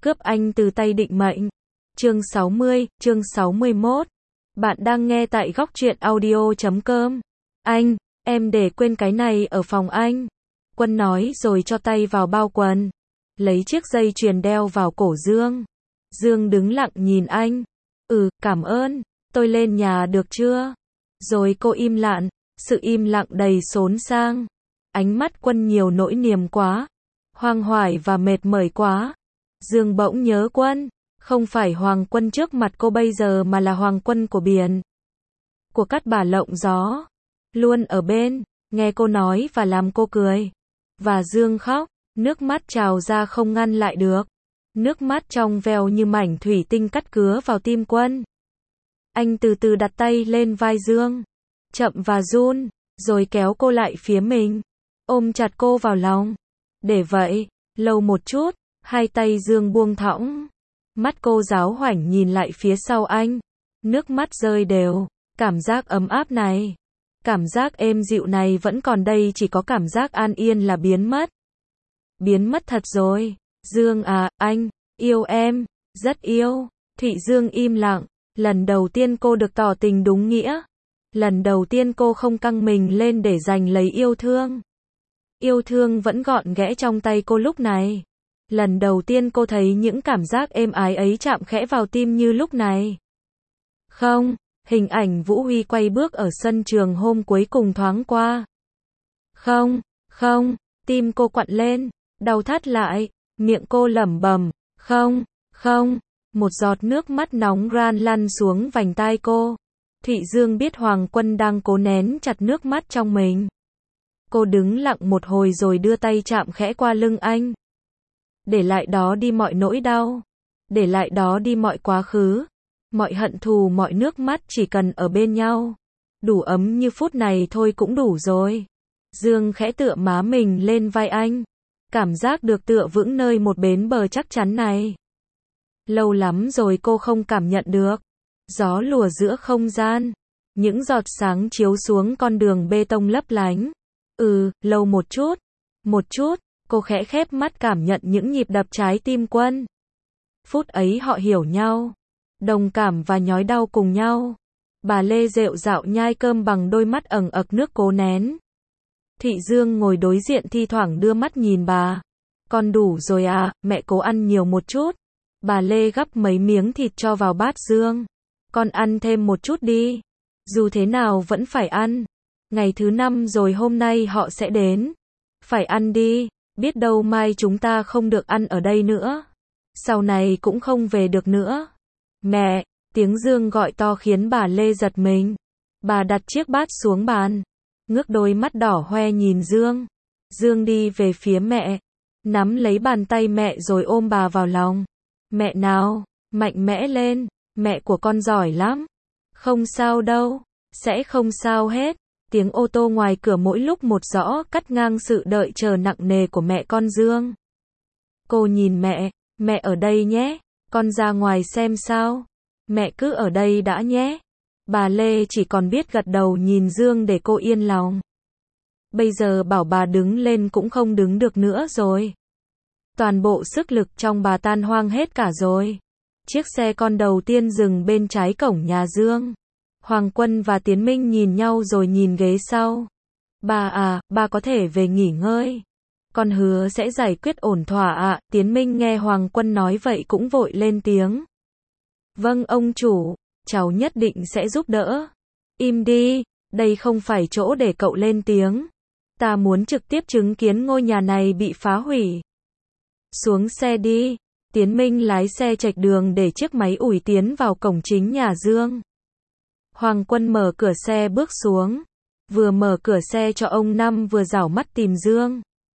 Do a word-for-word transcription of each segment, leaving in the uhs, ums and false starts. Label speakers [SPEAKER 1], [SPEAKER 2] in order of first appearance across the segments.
[SPEAKER 1] Cướp anh từ tay định mệnh. Chương sáu mươi, chương sáu mươi mốt. Bạn đang nghe tại góc truyện audio chấm com. Anh, em để quên cái này ở phòng anh. Quân nói rồi cho tay vào bao quần. Lấy chiếc dây chuyền đeo vào cổ Dương. Dương đứng lặng nhìn anh. Ừ, cảm ơn. Tôi lên nhà được chưa? Rồi cô im lặng. Sự im lặng đầy xốn sang. Ánh mắt Quân nhiều nỗi niềm quá. Hoang hoài và mệt mỏi quá. Dương bỗng nhớ Quân. Không phải Hoàng Quân trước mặt cô bây giờ mà là Hoàng Quân của biển. Của Cát Bà Lộng Gió. Luôn ở bên, nghe cô nói và làm cô cười. Và Dương khóc, nước mắt trào ra không ngăn lại được. Nước mắt trong veo như mảnh thủy tinh cắt cứa vào tim Quân. Anh từ từ đặt tay lên vai Dương. Chậm và run, rồi kéo cô lại phía mình. Ôm chặt cô vào lòng. Để vậy, lâu một chút, hai tay Dương buông thõng. Mắt cô giáo hoảnh nhìn lại phía sau anh. Nước mắt rơi đều. Cảm giác ấm áp này, cảm giác êm dịu này vẫn còn đây, chỉ có cảm giác an yên là biến mất. Biến mất thật rồi. Dương à, anh, yêu em, rất yêu. Thụy Dương im lặng. Lần đầu tiên cô được tỏ tình đúng nghĩa. Lần đầu tiên cô không căng mình lên để giành lấy yêu thương. Yêu thương vẫn gọn ghẽ trong tay cô lúc này. Lần đầu tiên cô thấy những cảm giác êm ái ấy chạm khẽ vào tim như lúc này. Không, hình ảnh Vũ Huy quay bước ở sân trường hôm cuối cùng thoáng qua. Không, không, tim cô quặn lên, đau thắt lại, miệng cô lẩm bẩm, không, không, một giọt nước mắt nóng ran lăn xuống vành tai cô. Thụy Dương biết Hoàng Quân đang cố nén chặt nước mắt trong mình. Cô đứng lặng một hồi rồi đưa tay chạm khẽ qua lưng anh. Để lại đó đi mọi nỗi đau. Để lại đó đi mọi quá khứ. Mọi hận thù, mọi nước mắt, chỉ cần ở bên nhau. Đủ ấm như phút này thôi cũng đủ rồi. Dương khẽ tựa má mình lên vai anh. Cảm giác được tựa vững nơi một bến bờ chắc chắn này. Lâu lắm rồi cô không cảm nhận được. Gió lùa giữa không gian. Những giọt sáng chiếu xuống con đường bê tông lấp lánh. Ừ, lâu một chút. Một chút. Cô khẽ khép mắt cảm nhận những nhịp đập trái tim Quân. Phút ấy họ hiểu nhau. Đồng cảm và nhói đau cùng nhau. Bà Lê rệu rạo nhai cơm bằng đôi mắt ẩn ực nước cố nén. Thụy Dương ngồi đối diện thi thoảng đưa mắt nhìn bà. Con đủ rồi à, mẹ cố ăn nhiều một chút. Bà Lê gắp mấy miếng thịt cho vào bát Dương. Con ăn thêm một chút đi. Dù thế nào vẫn phải ăn. Ngày thứ năm rồi, hôm nay họ sẽ đến. Phải ăn đi. Biết đâu mai chúng ta không được ăn ở đây nữa. Sau này cũng không về được nữa. Mẹ, tiếng Dương gọi to khiến bà Lê giật mình. Bà đặt chiếc bát xuống bàn. Ngước đôi mắt đỏ hoe nhìn Dương. Dương đi về phía mẹ. Nắm lấy bàn tay mẹ rồi ôm bà vào lòng. Mẹ nào, mạnh mẽ lên. Mẹ của con giỏi lắm. Không sao đâu. Sẽ không sao hết. Tiếng ô tô ngoài cửa mỗi lúc một rõ cắt ngang sự đợi chờ nặng nề của mẹ con Dương. Cô nhìn mẹ. Mẹ ở đây nhé. Con ra ngoài xem sao. Mẹ cứ ở đây đã nhé. Bà Lê chỉ còn biết gật đầu nhìn Dương để cô yên lòng. Bây giờ bảo bà đứng lên cũng không đứng được nữa rồi. Toàn bộ sức lực trong bà tan hoang hết cả rồi. Chiếc xe con đầu tiên dừng bên trái cổng nhà Dương. Hoàng Quân và Tiến Minh nhìn nhau rồi nhìn ghế sau. Bà à, bà có thể về nghỉ ngơi. Con hứa sẽ giải quyết ổn thỏa ạ. À. Tiến Minh nghe Hoàng Quân nói vậy cũng vội lên tiếng. Vâng ông chủ, cháu nhất định sẽ giúp đỡ. Im đi, đây không phải chỗ để cậu lên tiếng. Ta muốn trực tiếp chứng kiến ngôi nhà này bị phá hủy. Xuống xe đi. Tiến Minh lái xe chệch đường để chiếc máy ủi tiến vào cổng chính nhà Dương. Hoàng Quân mở cửa xe bước xuống. Vừa mở cửa xe cho ông Năm vừa rảo mắt tìm Dương.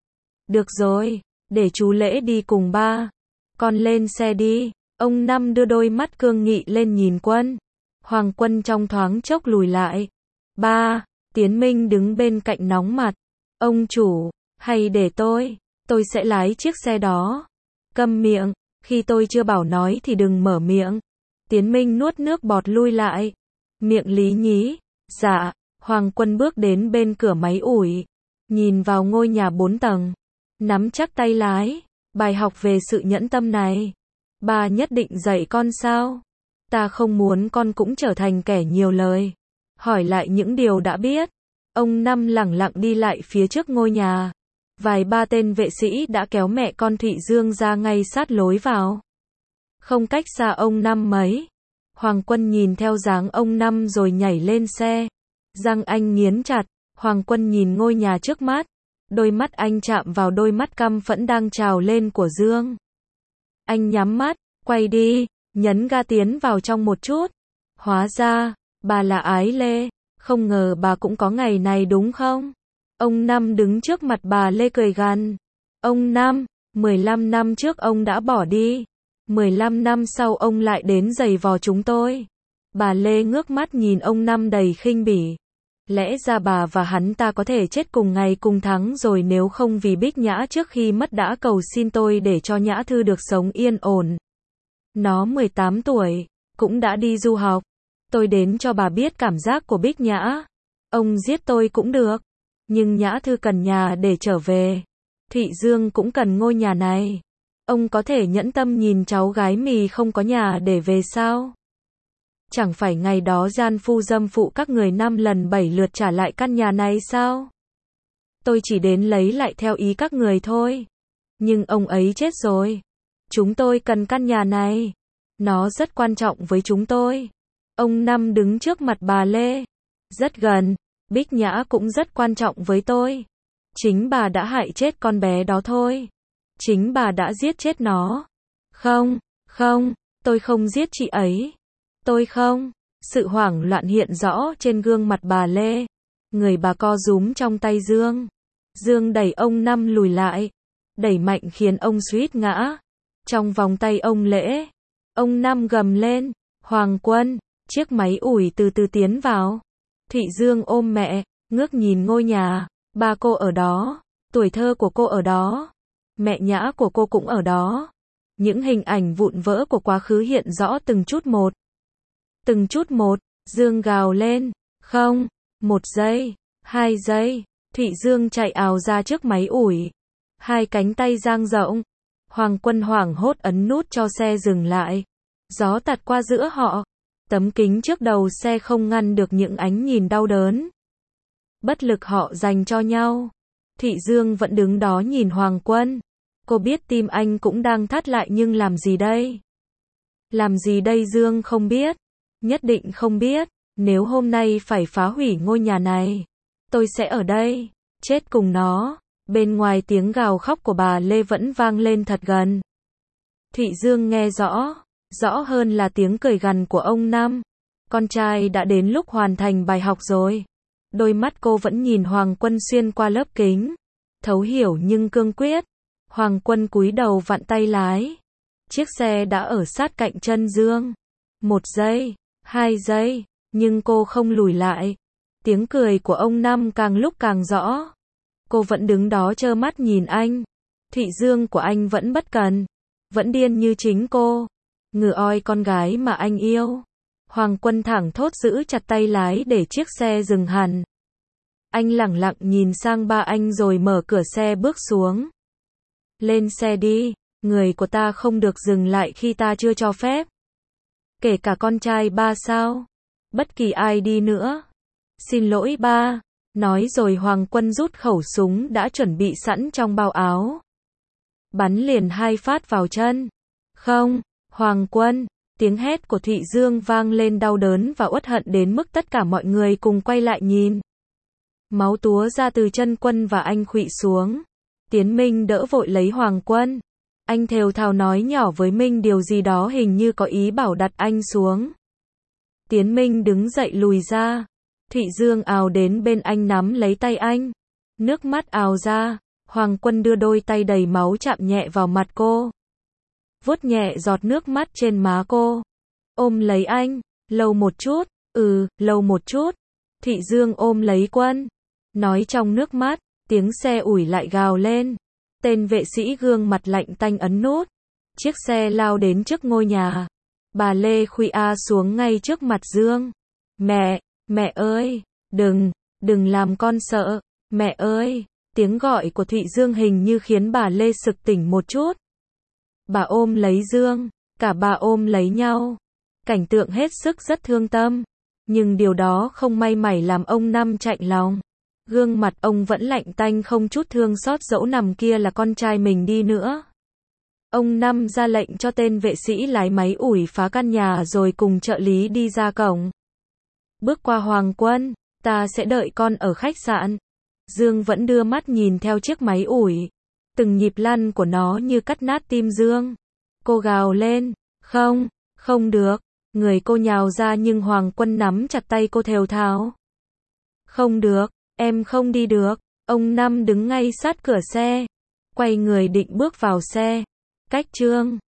[SPEAKER 1] Được rồi, để chú Lễ đi cùng ba. Con lên xe đi. Ông Năm đưa đôi mắt cương nghị lên nhìn Quân. Hoàng Quân trong thoáng chốc lùi lại. Ba, Tiến Minh đứng bên cạnh nóng mặt. Ông chủ, hay để tôi, tôi sẽ lái chiếc xe đó. Câm miệng, khi tôi chưa bảo nói thì đừng mở miệng. Tiến Minh nuốt nước bọt lui lại. Miệng lý nhí. Dạ. Hoàng Quân bước đến bên cửa máy ủi. Nhìn vào ngôi nhà bốn tầng. Nắm chắc tay lái. Bài học về sự nhẫn tâm này. Bà nhất định dạy con sao? Ta không muốn con cũng trở thành kẻ nhiều lời. Hỏi lại những điều đã biết. Ông Năm lẳng lặng đi lại phía trước ngôi nhà. Vài ba tên vệ sĩ đã kéo mẹ con Thụy Dương ra ngay sát lối vào. Không cách xa ông Năm mấy. Hoàng Quân nhìn theo dáng ông Năm rồi nhảy lên xe. Răng anh nghiến chặt. Hoàng Quân nhìn ngôi nhà trước mắt. Đôi mắt anh chạm vào đôi mắt căm phẫn đang trào lên của Dương. Anh nhắm mắt, quay đi, nhấn ga tiến vào trong một chút. Hóa ra, bà là Ái Lê. Không ngờ bà cũng có ngày này đúng không? Ông Năm đứng trước mặt bà Lê cười gằn. Ông Năm, mười lăm năm trước ông đã bỏ đi. mười lăm năm sau ông lại đến giày vò chúng tôi. Bà Lê ngước mắt nhìn ông Năm đầy khinh bỉ. Lẽ ra bà và hắn ta có thể chết cùng ngày cùng tháng rồi nếu không vì Bích Nhã trước khi mất đã cầu xin tôi để cho Nhã Thư được sống yên ổn. Nó mười tám tuổi, cũng đã đi du học. Tôi đến cho bà biết cảm giác của Bích Nhã. Ông giết tôi cũng được. Nhưng Nhã Thư cần nhà để trở về. Thụy Dương cũng cần ngôi nhà này. Ông có thể nhẫn tâm nhìn cháu gái mì không có nhà để về sao? Chẳng phải ngày đó gian phu dâm phụ các người năm lần bảy lượt trả lại căn nhà này sao? Tôi chỉ đến lấy lại theo ý các người thôi. Nhưng ông ấy chết rồi. Chúng tôi cần căn nhà này. Nó rất quan trọng với chúng tôi. Ông Năm đứng trước mặt bà Lê. Rất gần. Bích Nhã cũng rất quan trọng với tôi. Chính bà đã hại chết con bé đó thôi. Chính bà đã giết chết nó. Không, không, tôi không giết chị ấy. Tôi không. Sự hoảng loạn hiện rõ trên gương mặt bà Lê. Người bà co rúm trong tay Dương. Dương đẩy ông Năm lùi lại. Đẩy mạnh khiến ông suýt ngã. Trong vòng tay ông Lễ. Ông Năm gầm lên. Hoàng Quân. Chiếc máy ủi từ từ tiến vào. Thụy Dương ôm mẹ. Ngước nhìn ngôi nhà. Ba cô ở đó. Tuổi thơ của cô ở đó. Mẹ Nhã của cô cũng ở đó. Những hình ảnh vụn vỡ của quá khứ hiện rõ từng chút một. Từng chút một. Dương gào lên. Không. Một giây. Hai giây. Thụy Dương chạy ào ra trước máy ủi. Hai cánh tay dang rộng. Hoàng Quân hoảng hốt ấn nút cho xe dừng lại. Gió tạt qua giữa họ. Tấm kính trước đầu xe không ngăn được những ánh nhìn đau đớn. Bất lực họ dành cho nhau. Thụy Dương vẫn đứng đó nhìn Hoàng Quân. Cô biết tim anh cũng đang thắt lại nhưng làm gì đây? Làm gì đây Dương không biết. Nhất định không biết. Nếu hôm nay phải phá hủy ngôi nhà này, tôi sẽ ở đây, chết cùng nó. Bên ngoài tiếng gào khóc của bà Lê vẫn vang lên thật gần. Thụy Dương nghe rõ, rõ hơn là tiếng cười gằn của ông Năm. Con trai đã đến lúc hoàn thành bài học rồi. Đôi mắt cô vẫn nhìn Hoàng Quân xuyên qua lớp kính. Thấu hiểu nhưng cương quyết. Hoàng Quân cúi đầu vặn tay lái. Chiếc xe đã ở sát cạnh chân Dương. Một giây, hai giây, nhưng cô không lùi lại. Tiếng cười của ông Năm càng lúc càng rõ. Cô vẫn đứng đó trơ mắt nhìn anh. Thụy Dương của anh vẫn bất cần. Vẫn điên như chính cô. Ngừ oi con gái mà anh yêu. Hoàng Quân thẳng thốt giữ chặt tay lái để chiếc xe dừng hẳn. Anh lẳng lặng nhìn sang ba anh rồi mở cửa xe bước xuống. Lên xe đi, người của ta không được dừng lại khi ta chưa cho phép. Kể cả con trai ba sao? Bất kỳ ai đi nữa. Xin lỗi ba. Nói rồi Hoàng Quân rút khẩu súng đã chuẩn bị sẵn trong bao áo. Bắn liền hai phát vào chân. Không, Hoàng Quân. Tiếng hét của Thụy Dương vang lên đau đớn và uất hận đến mức tất cả mọi người cùng quay lại nhìn. Máu túa ra từ chân Quân và anh khuỵu xuống. Tiến Minh đỡ vội lấy Hoàng Quân. Anh thều thào nói nhỏ với Minh điều gì đó hình như có ý bảo đặt anh xuống. Tiến Minh đứng dậy lùi ra. Thụy Dương ào đến bên anh nắm lấy tay anh. Nước mắt ào ra. Hoàng Quân đưa đôi tay đầy máu chạm nhẹ vào mặt cô. Vuốt nhẹ giọt nước mắt trên má cô. Ôm lấy anh. Lâu một chút. Ừ, lâu một chút. Thụy Dương ôm lấy Quân. Nói trong nước mắt. Tiếng xe ủi lại gào lên. Tên vệ sĩ gương mặt lạnh tanh ấn nút. Chiếc xe lao đến trước ngôi nhà. Bà Lê khuỵu xuống ngay trước mặt Dương. Mẹ, mẹ ơi, đừng, đừng làm con sợ. Mẹ ơi, tiếng gọi của Thụy Dương hình như khiến bà Lê sực tỉnh một chút. Bà ôm lấy Dương. Cả ba ôm lấy nhau. Cảnh tượng hết sức rất thương tâm. Nhưng điều đó không may mảy làm ông Năm chạnh lòng. Gương mặt ông vẫn lạnh tanh không chút thương xót dẫu nằm kia là con trai mình đi nữa. Ông Năm ra lệnh cho tên vệ sĩ lái máy ủi phá căn nhà rồi cùng trợ lý đi ra cổng. Bước qua Hoàng Quân, ta sẽ đợi con ở khách sạn. Dương vẫn đưa mắt nhìn theo chiếc máy ủi. Từng nhịp lăn của nó như cắt nát tim Dương. Cô gào lên, không, không được. Người cô nhào ra nhưng Hoàng Quân nắm chặt tay cô thều thào. Không được, em không đi được. Ông Năm đứng ngay sát cửa xe. Quay người định bước vào xe. Cách Trương